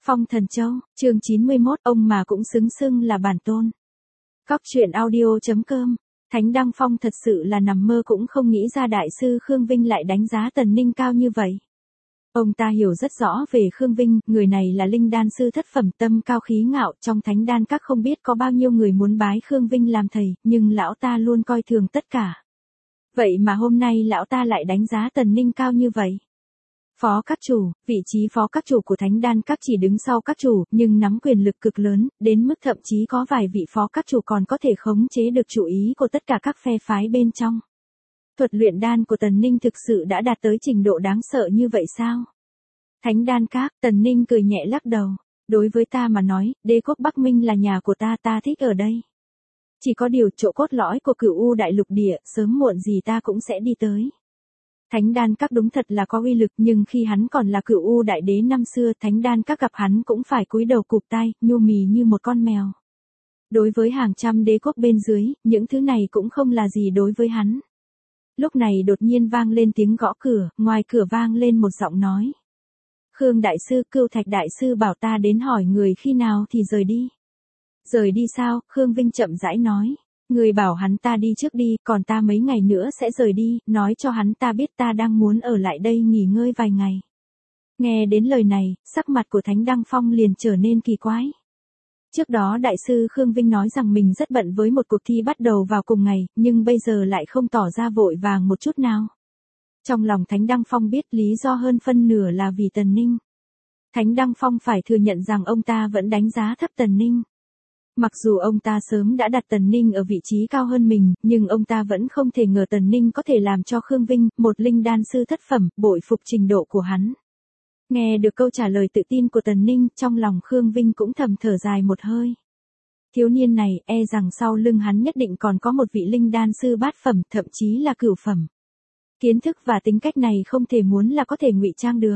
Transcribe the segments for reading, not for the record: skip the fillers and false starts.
Phong Thần Châu, chương 91, ông mà cũng xứng xưng là bản tôn. Cóc truyện audio.com. Thánh Đăng Phong thật sự là nằm mơ cũng không nghĩ ra đại sư Khương Vinh lại đánh giá Tần Ninh cao như vậy. Ông ta hiểu rất rõ về Khương Vinh, người này là linh đan sư thất phẩm, tâm cao khí ngạo, trong thánh đan các không biết có bao nhiêu người muốn bái Khương Vinh làm thầy, nhưng lão ta luôn coi thường tất cả. Vậy mà hôm nay lão ta lại đánh giá Tần Ninh cao như vậy. Phó các chủ, vị trí phó các chủ của thánh đan các chỉ đứng sau các chủ, nhưng nắm quyền lực cực lớn, đến mức thậm chí có vài vị phó các chủ còn có thể khống chế được chủ ý của tất cả các phe phái bên trong. Thuật luyện đan của Tần Ninh thực sự đã đạt tới trình độ đáng sợ như vậy sao? Thánh đan các, Tần Ninh cười nhẹ lắc đầu. Đối với ta mà nói, đế quốc Bắc Minh là nhà của ta thích ở đây. Chỉ có điều chỗ cốt lõi của Cửu U đại lục địa, sớm muộn gì ta cũng sẽ đi tới. Thánh đan các đúng thật là có uy lực, nhưng khi hắn còn là Cửu U đại đế năm xưa, thánh đan các gặp hắn cũng phải cúi đầu cụp tay, nhu mì như một con mèo. Đối với hàng trăm đế quốc bên dưới, những thứ này cũng không là gì đối với hắn. Lúc này đột nhiên vang lên tiếng gõ cửa, ngoài cửa vang lên một giọng nói. Khương đại sư, Cưu Thạch đại sư bảo ta đến hỏi người khi nào thì rời đi. Rời đi sao? Khương Vinh chậm rãi nói. Người bảo hắn ta đi trước đi, còn ta mấy ngày nữa sẽ rời đi, nói cho hắn ta biết ta đang muốn ở lại đây nghỉ ngơi vài ngày. Nghe đến lời này, sắc mặt của Thánh Đăng Phong liền trở nên kỳ quái. Trước đó đại sư Khương Vinh nói rằng mình rất bận với một cuộc thi bắt đầu vào cùng ngày, nhưng bây giờ lại không tỏ ra vội vàng một chút nào. Trong lòng Thánh Đăng Phong biết lý do hơn phân nửa là vì Tần Ninh. Thánh Đăng Phong phải thừa nhận rằng ông ta vẫn đánh giá thấp Tần Ninh. Mặc dù ông ta sớm đã đặt Tần Ninh ở vị trí cao hơn mình, nhưng ông ta vẫn không thể ngờ Tần Ninh có thể làm cho Khương Vinh, một linh đan sư thất phẩm, bội phục trình độ của hắn. Nghe được câu trả lời tự tin của Tần Ninh, trong lòng Khương Vinh cũng thầm thở dài một hơi. Thiếu niên này, e rằng sau lưng hắn nhất định còn có một vị linh đan sư bát phẩm, thậm chí là cửu phẩm. Kiến thức và tính cách này không thể muốn là có thể ngụy trang được.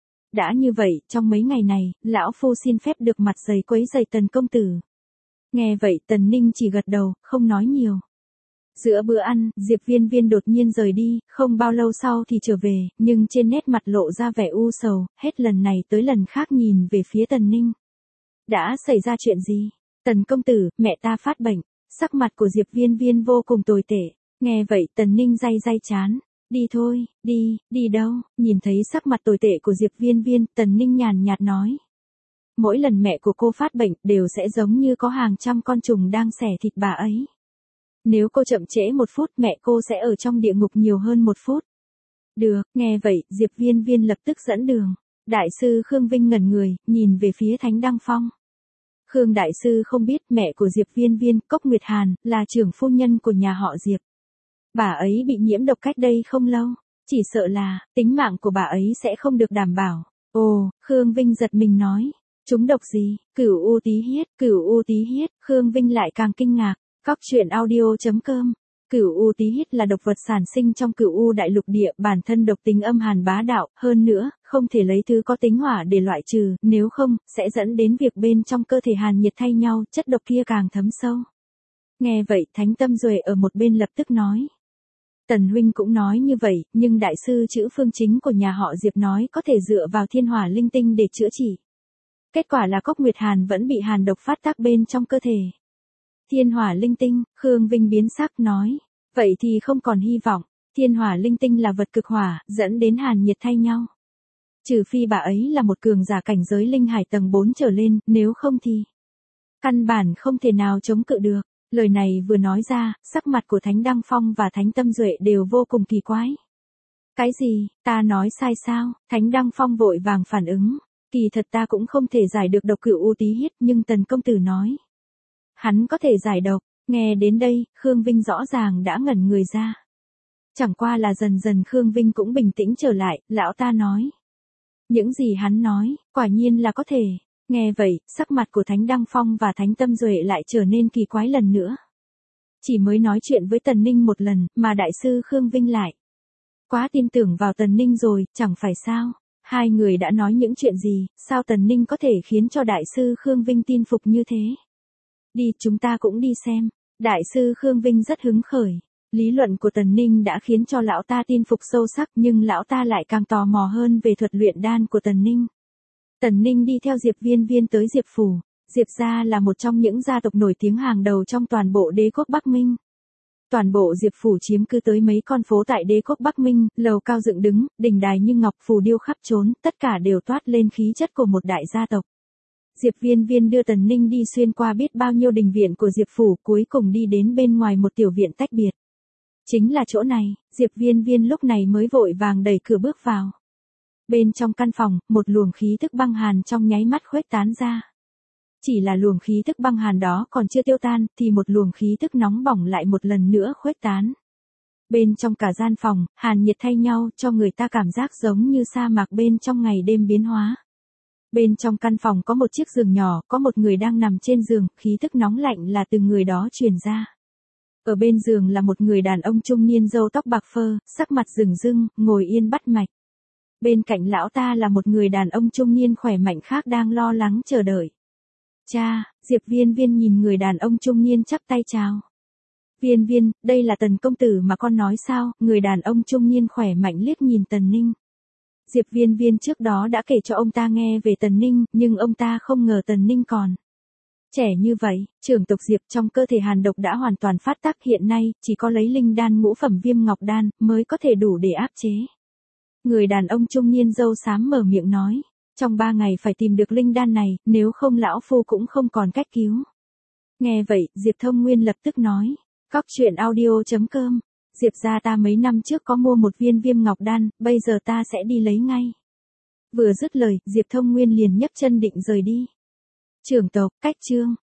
Đã như vậy, trong mấy ngày này, lão phu xin phép được mặt dày quấy rầy Tần công tử. Nghe vậy Tần Ninh chỉ gật đầu, không nói nhiều. Giữa bữa ăn, Diệp Viên Viên đột nhiên rời đi, không bao lâu sau thì trở về, nhưng trên nét mặt lộ ra vẻ u sầu, hết lần này tới lần khác nhìn về phía Tần Ninh. Đã xảy ra chuyện gì? Tần công tử, mẹ ta phát bệnh. Sắc mặt của Diệp Viên Viên vô cùng tồi tệ. Nghe vậy Tần Ninh day chán. Đi thôi, đi đâu? Nhìn thấy sắc mặt tồi tệ của Diệp Viên Viên, Tần Ninh nhàn nhạt nói. Mỗi lần mẹ của cô phát bệnh đều sẽ giống như có hàng trăm con trùng đang xẻ thịt bà ấy. Nếu cô chậm trễ một phút mẹ cô sẽ ở trong địa ngục nhiều hơn một phút. Được, nghe vậy, Diệp Viên Viên lập tức dẫn đường. Đại sư Khương Vinh ngẩn người, nhìn về phía Thánh Đăng Phong. Khương đại sư không biết mẹ của Diệp Viên Viên, Cốc Nguyệt Hàn, là trưởng phu nhân của nhà họ Diệp. Bà ấy bị nhiễm độc cách đây không lâu, chỉ sợ là, tính mạng của bà ấy sẽ không được đảm bảo. Ồ, Khương Vinh giật mình nói. Chúng độc gì? Cửu U tí hiết, Khương Vinh lại càng kinh ngạc. Cóc truyện audio.com. Cửu U tí hiết là độc vật sản sinh trong Cửu U đại lục địa, bản thân độc tính âm hàn bá đạo, hơn nữa, không thể lấy thứ có tính hỏa để loại trừ, nếu không, sẽ dẫn đến việc bên trong cơ thể hàn nhiệt thay nhau, chất độc kia càng thấm sâu. Nghe vậy, Thánh Tâm Duệ ở một bên lập tức nói. Tần huynh cũng nói như vậy, nhưng đại sư chữ phương chính của nhà họ Diệp nói có thể dựa vào thiên hỏa linh tinh để chữa trị. Kết quả là Cốc Nguyệt Hàn vẫn bị hàn độc phát tác bên trong cơ thể. Thiên hỏa linh tinh, Khương Vinh biến sắc nói. Vậy thì không còn hy vọng, thiên hỏa linh tinh là vật cực hỏa, dẫn đến hàn nhiệt thay nhau. Trừ phi bà ấy là một cường giả cảnh giới linh hải tầng 4 trở lên, nếu không thì căn bản không thể nào chống cự được. Lời này vừa nói ra, sắc mặt của Thánh Đăng Phong và Thánh Tâm Duệ đều vô cùng kỳ quái. Cái gì, ta nói sai sao? Thánh Đăng Phong vội vàng phản ứng. Kỳ thật ta cũng không thể giải được độc Cửu U tí hiết, nhưng Tần công tử nói. Hắn có thể giải độc. Nghe đến đây, Khương Vinh rõ ràng đã ngẩn người ra. Chẳng qua là dần dần Khương Vinh cũng bình tĩnh trở lại, lão ta nói. Những gì hắn nói, quả nhiên là có thể. Nghe vậy, sắc mặt của Thánh Đăng Phong và Thánh Tâm Duệ lại trở nên kỳ quái lần nữa. Chỉ mới nói chuyện với Tần Ninh một lần, mà đại sư Khương Vinh lại quá tin tưởng vào Tần Ninh rồi, chẳng phải sao? Hai người đã nói những chuyện gì, sao Tần Ninh có thể khiến cho đại sư Khương Vinh tin phục như thế? Đi, chúng ta cũng đi xem. Đại sư Khương Vinh rất hứng khởi. Lý luận của Tần Ninh đã khiến cho lão ta tin phục sâu sắc, nhưng lão ta lại càng tò mò hơn về thuật luyện đan của Tần Ninh. Tần Ninh đi theo Diệp Viên Viên tới Diệp Phủ. Diệp gia là một trong những gia tộc nổi tiếng hàng đầu trong toàn bộ đế quốc Bắc Minh. Toàn bộ Diệp Phủ chiếm cứ tới mấy con phố tại đế quốc Bắc Minh, lầu cao dựng đứng, đình đài như ngọc, phù điêu khắp trốn, tất cả đều toát lên khí chất của một đại gia tộc. Diệp Viên Viên đưa Tần Ninh đi xuyên qua biết bao nhiêu đình viện của Diệp Phủ, cuối cùng đi đến bên ngoài một tiểu viện tách biệt. Chính là chỗ này, Diệp Viên Viên lúc này mới vội vàng đẩy cửa bước vào. Bên trong căn phòng, một luồng khí tức băng hàn trong nháy mắt khuếch tán ra. Chỉ là luồng khí tức băng hàn đó còn chưa tiêu tan, thì một luồng khí tức nóng bỏng lại một lần nữa khuếch tán. Bên trong cả gian phòng, hàn nhiệt thay nhau cho người ta cảm giác giống như sa mạc bên trong ngày đêm biến hóa. Bên trong căn phòng có một chiếc giường nhỏ, có một người đang nằm trên giường, khí tức nóng lạnh là từ người đó truyền ra. Ở bên giường là một người đàn ông trung niên râu tóc bạc phơ, sắc mặt rừng rưng, ngồi yên bắt mạch. Bên cạnh lão ta là một người đàn ông trung niên khỏe mạnh khác đang lo lắng chờ đợi. Cha, Diệp Viên Viên nhìn người đàn ông trung niên chắp tay chào. Viên Viên, đây là Tần công tử mà con nói sao? Người đàn ông trung niên khỏe mạnh liếc nhìn Tần Ninh. Diệp Viên Viên trước đó đã kể cho ông ta nghe về Tần Ninh, nhưng ông ta không ngờ Tần Ninh còn trẻ như vậy. Trưởng tộc Diệp trong cơ thể hàn độc đã hoàn toàn phát tác, hiện nay chỉ có lấy linh đan ngũ phẩm viêm ngọc đan mới có thể đủ để áp chế. Người đàn ông trung niên râu xám mở miệng nói. Trong 3 ngày phải tìm được linh đan này, nếu không lão phu cũng không còn cách cứu. Nghe vậy, Diệp Thông Nguyên lập tức nói. Cóc truyện audio.com. Diệp gia ta mấy năm trước có mua một viên viêm ngọc đan, bây giờ ta sẽ đi lấy ngay. Vừa dứt lời, Diệp Thông Nguyên liền nhấc chân định rời đi. Trưởng tộc, cách chương.